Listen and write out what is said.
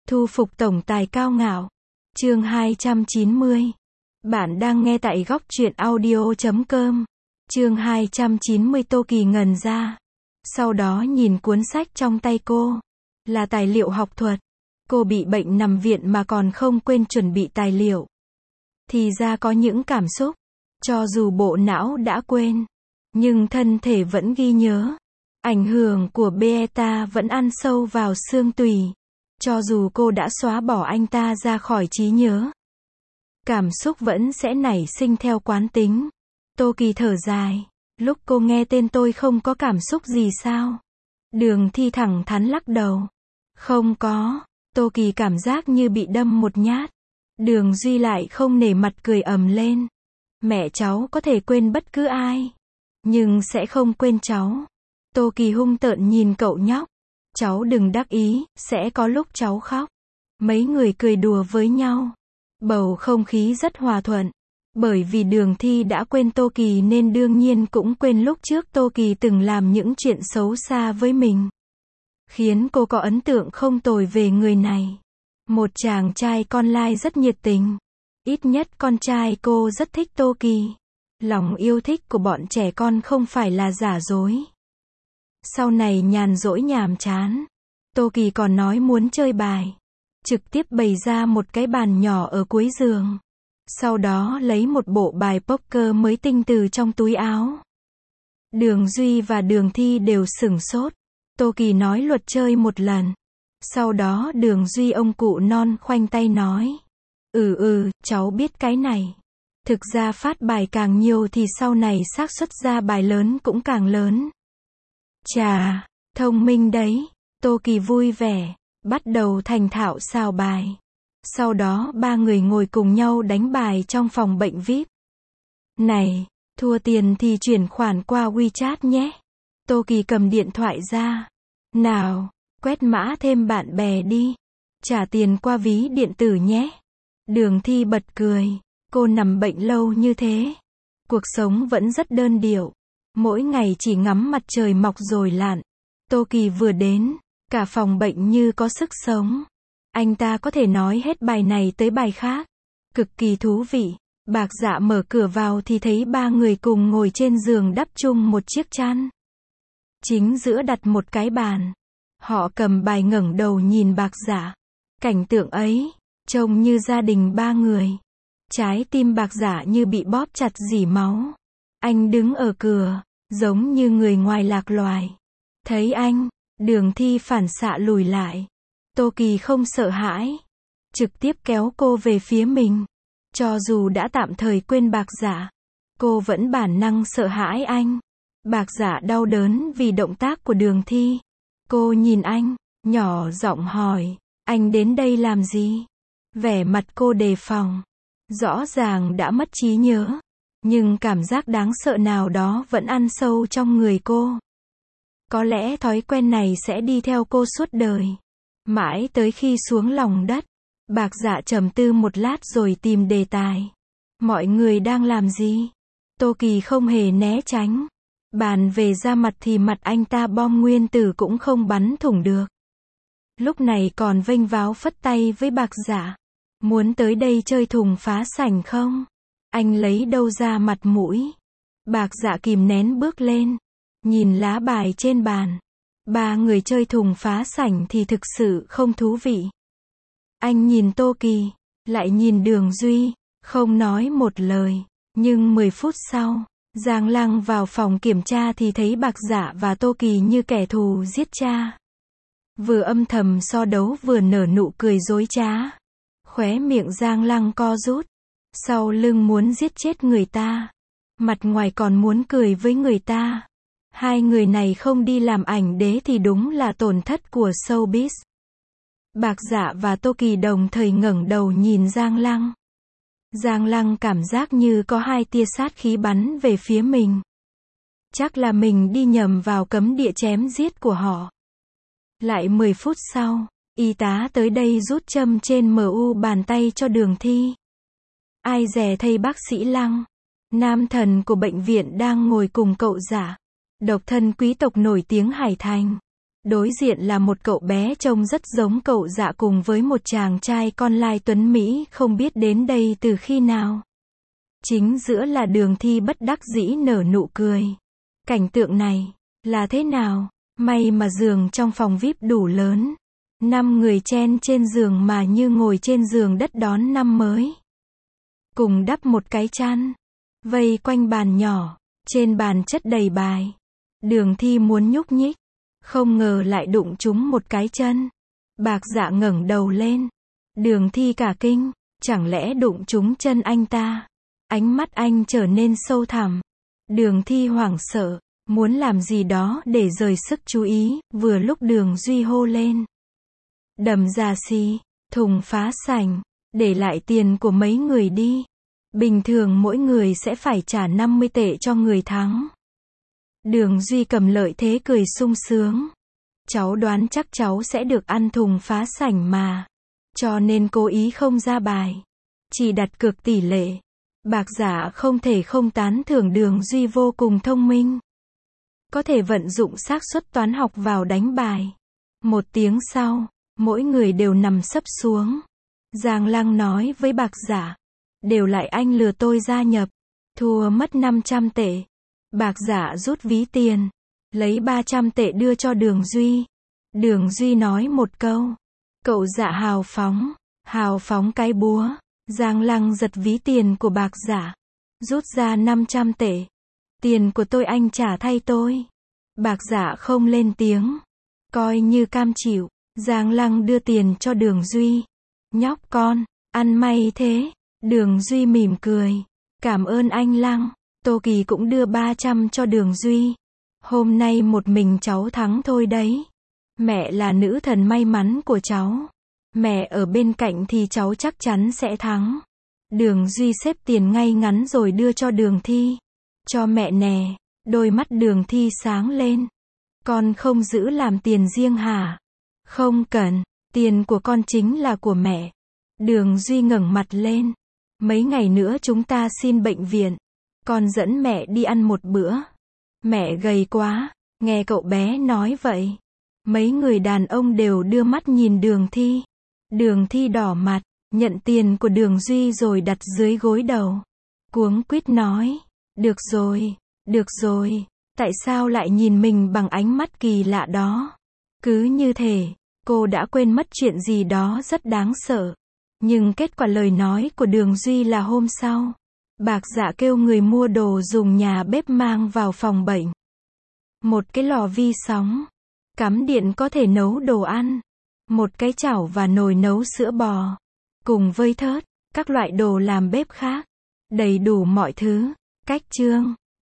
Thu phục tổng tài cao ngạo. Chương 290. Bạn đang nghe tại góc truyện audio.com. Chương 290. Tô Kỳ ngẩn ra. Sau đó nhìn cuốn sách trong tay cô. Là tài liệu học thuật. Cô bị bệnh nằm viện mà còn không quên chuẩn bị tài liệu. Thì ra có những cảm xúc. Cho dù bộ não đã quên. Nhưng thân thể vẫn ghi nhớ. Ảnh hưởng của beta vẫn ăn sâu vào xương tủy. Cho dù cô đã xóa bỏ anh ta ra khỏi trí nhớ. Cảm xúc vẫn sẽ nảy sinh theo quán tính. Tô Kỳ thở dài. Lúc cô nghe tên tôi không có cảm xúc gì sao? Đường Thi thẳng thắn lắc đầu. Không có. Tô Kỳ cảm giác như bị đâm một nhát. Đường Duy lại không nể mặt cười ầm lên. Mẹ cháu có thể quên bất cứ ai. Nhưng sẽ không quên cháu. Tô Kỳ hung tợn nhìn cậu nhóc. Cháu đừng đắc ý, sẽ có lúc cháu khóc. Mấy người cười đùa với nhau. Bầu không khí rất hòa thuận. Bởi vì Đường Thi đã quên Tô Kỳ nên đương nhiên cũng quên lúc trước Tô Kỳ từng làm những chuyện xấu xa với mình. Khiến cô có ấn tượng không tồi về người này. Một chàng trai con lai rất nhiệt tình. Ít nhất con trai cô rất thích Tô Kỳ. Lòng yêu thích của bọn trẻ con không phải là giả dối. Sau này nhàn rỗi nhàm chán. Tô Kỳ còn nói muốn chơi bài. Trực tiếp bày ra một cái bàn nhỏ ở cuối giường. Sau đó lấy một bộ bài poker mới tinh từ trong túi áo. Đường Duy và Đường Thi đều sửng sốt. Tô Kỳ nói luật chơi một lần. Sau đó Đường Duy ông cụ non khoanh tay nói. Cháu biết cái này. Thực ra phát bài càng nhiều thì sau này xác suất ra bài lớn cũng càng lớn. Chà, thông minh đấy. Tô Kỳ vui vẻ, bắt đầu thành thạo xào bài. Sau đó ba người ngồi cùng nhau đánh bài trong phòng bệnh VIP. Này, thua tiền thì chuyển khoản qua WeChat nhé. Tô Kỳ cầm điện thoại ra. Nào, quét mã thêm bạn bè đi. Trả tiền qua ví điện tử nhé. Đường Thi bật cười. Cô nằm bệnh lâu như thế. Cuộc sống vẫn rất đơn điệu. Mỗi ngày chỉ ngắm mặt trời mọc rồi lặn. Tô Kỳ vừa đến, cả phòng bệnh như có sức sống. Anh ta có thể nói hết bài này tới bài khác. Cực kỳ thú vị. Bạc Dạ mở cửa vào thì thấy ba người cùng ngồi trên giường đắp chung một chiếc chăn. Chính giữa đặt một cái bàn. Họ cầm bài ngẩng đầu nhìn Bạc Dạ. Cảnh tượng ấy, trông như gia đình ba người. Trái tim Bạc Dạ như bị bóp chặt rỉ máu. Anh đứng ở cửa, giống như người ngoài lạc loài. Thấy anh, Đường Thi phản xạ lùi lại. Tô Kỳ không sợ hãi. Trực tiếp kéo cô về phía mình. Cho dù đã tạm thời quên Bạc Dạ, cô vẫn bản năng sợ hãi anh. Bạc Dạ đau đớn vì động tác của Đường Thi. Cô nhìn anh, nhỏ giọng hỏi, anh đến đây làm gì? Vẻ mặt cô đề phòng. Rõ ràng đã mất trí nhớ. Nhưng cảm giác đáng sợ nào đó vẫn ăn sâu trong người cô. Có lẽ thói quen này sẽ đi theo cô suốt đời. Mãi tới khi xuống lòng đất, Bạc Dạ trầm tư một lát rồi tìm đề tài. Mọi người đang làm gì? Tô Kỳ không hề né tránh. Bàn về ra mặt thì mặt anh ta bom nguyên tử cũng không bắn thủng được. Lúc này còn vênh váo phất tay với Bạc Dạ. Muốn tới đây chơi thùng phá sảnh không? Anh lấy đâu ra mặt mũi? Bạc Dạ kìm nén bước lên. Nhìn lá bài trên bàn. Ba người chơi thùng phá sảnh thì thực sự không thú vị. Anh nhìn Tô Kỳ, lại nhìn Đường Duy, không nói một lời. Nhưng 10 phút sau, Giang Lăng vào phòng kiểm tra thì thấy Bạc Dạ và Tô Kỳ như kẻ thù giết cha. Vừa âm thầm so đấu vừa nở nụ cười dối trá. Khóe miệng Giang Lăng co rút. Sau lưng muốn giết chết người ta. Mặt ngoài còn muốn cười với người ta. Hai người này không đi làm ảnh đế thì đúng là tổn thất của showbiz. Bạc Dạ và Tô Kỳ đồng thời ngẩng đầu nhìn Giang Lăng. Giang Lăng cảm giác như có hai tia sát khí bắn về phía mình. Chắc là mình đi nhầm vào cấm địa chém giết của họ. Lại 10 phút sau, y tá tới đây rút châm trên MU bàn tay cho Đường Thi. Ai dè thay bác sĩ Lăng, nam thần của bệnh viện đang ngồi cùng cậu Dạ. Độc thân quý tộc nổi tiếng Hải Thành. Đối diện là một cậu bé trông rất giống cậu Dạ cùng với một chàng trai con lai tuấn Mỹ không biết đến đây từ khi nào. Chính giữa là Đường Thi bất đắc dĩ nở nụ cười. Cảnh tượng này, là thế nào? May mà giường trong phòng VIP đủ lớn. 5 người chen trên giường mà như ngồi trên giường đất đón năm mới. Cùng đắp một cái chăn. Vây quanh bàn nhỏ. Trên bàn chất đầy bài. Đường Thi muốn nhúc nhích. Không ngờ lại đụng trúng một cái chân. Bạc Dạ ngẩng đầu lên. Đường Thi cả kinh. Chẳng lẽ đụng trúng chân anh ta? Ánh mắt anh trở nên sâu thẳm. Đường Thi hoảng sợ. Muốn làm gì đó để rời sức chú ý. Vừa lúc Đường Duy hô lên. Đầm già xì. Thùng phá sảnh. Để lại tiền của mấy người đi. Bình thường mỗi người sẽ phải trả 50 tệ cho người thắng. Đường Duy cầm lợi thế cười sung sướng. Cháu đoán chắc cháu sẽ được ăn thùng phá sảnh mà. Cho nên cố ý không ra bài. Chỉ đặt cược tỷ lệ. Bạc Dạ không thể không tán thưởng Đường Duy vô cùng thông minh. Có thể vận dụng xác suất toán học vào đánh bài. 1 tiếng sau, mỗi người đều nằm sấp xuống. Giang Lăng nói với Bạc Dạ. Đều lại anh lừa tôi gia nhập. Thua mất 500 tệ. Bạc Dạ rút ví tiền. Lấy 300 tệ đưa cho Đường Duy. Đường Duy nói một câu. Cậu Dạ hào phóng. Hào phóng cái búa. Giang Lăng giật ví tiền của Bạc Dạ. Rút ra 500 tệ. Tiền của tôi anh trả thay tôi. Bạc Dạ không lên tiếng. Coi như cam chịu. Giang Lăng đưa tiền cho Đường Duy. Nhóc con, ăn may thế. Đường Duy mỉm cười. Cảm ơn anh Lăng. Tô Kỳ cũng đưa 300 cho Đường Duy. Hôm nay một mình cháu thắng thôi đấy. Mẹ là nữ thần may mắn của cháu. Mẹ ở bên cạnh thì cháu chắc chắn sẽ thắng. Đường Duy xếp tiền ngay ngắn rồi đưa cho Đường Thi. Cho mẹ nè. Đôi mắt Đường Thi sáng lên. Con không giữ làm tiền riêng hả? Không cần. Tiền của con chính là của mẹ. Đường Duy ngẩng mặt lên. Mấy ngày nữa chúng ta xin bệnh viện. Con dẫn mẹ đi ăn một bữa. Mẹ gầy quá. Nghe cậu bé nói vậy. Mấy người đàn ông đều đưa mắt nhìn Đường Thi. Đường Thi đỏ mặt. Nhận tiền của Đường Duy rồi đặt dưới gối đầu. Cuống quýt nói. Được rồi. Được rồi. Tại sao lại nhìn mình bằng ánh mắt kỳ lạ đó? Cứ như thể cô đã quên mất chuyện gì đó rất đáng sợ. Nhưng kết quả lời nói của Đường Duy là hôm sau. Bạc Dạ kêu người mua đồ dùng nhà bếp mang vào phòng bệnh. Một cái lò vi sóng. Cắm điện có thể nấu đồ ăn. Một cái chảo và nồi nấu sữa bò. Cùng với thớt, các loại đồ làm bếp khác. Đầy đủ mọi thứ. Cách chương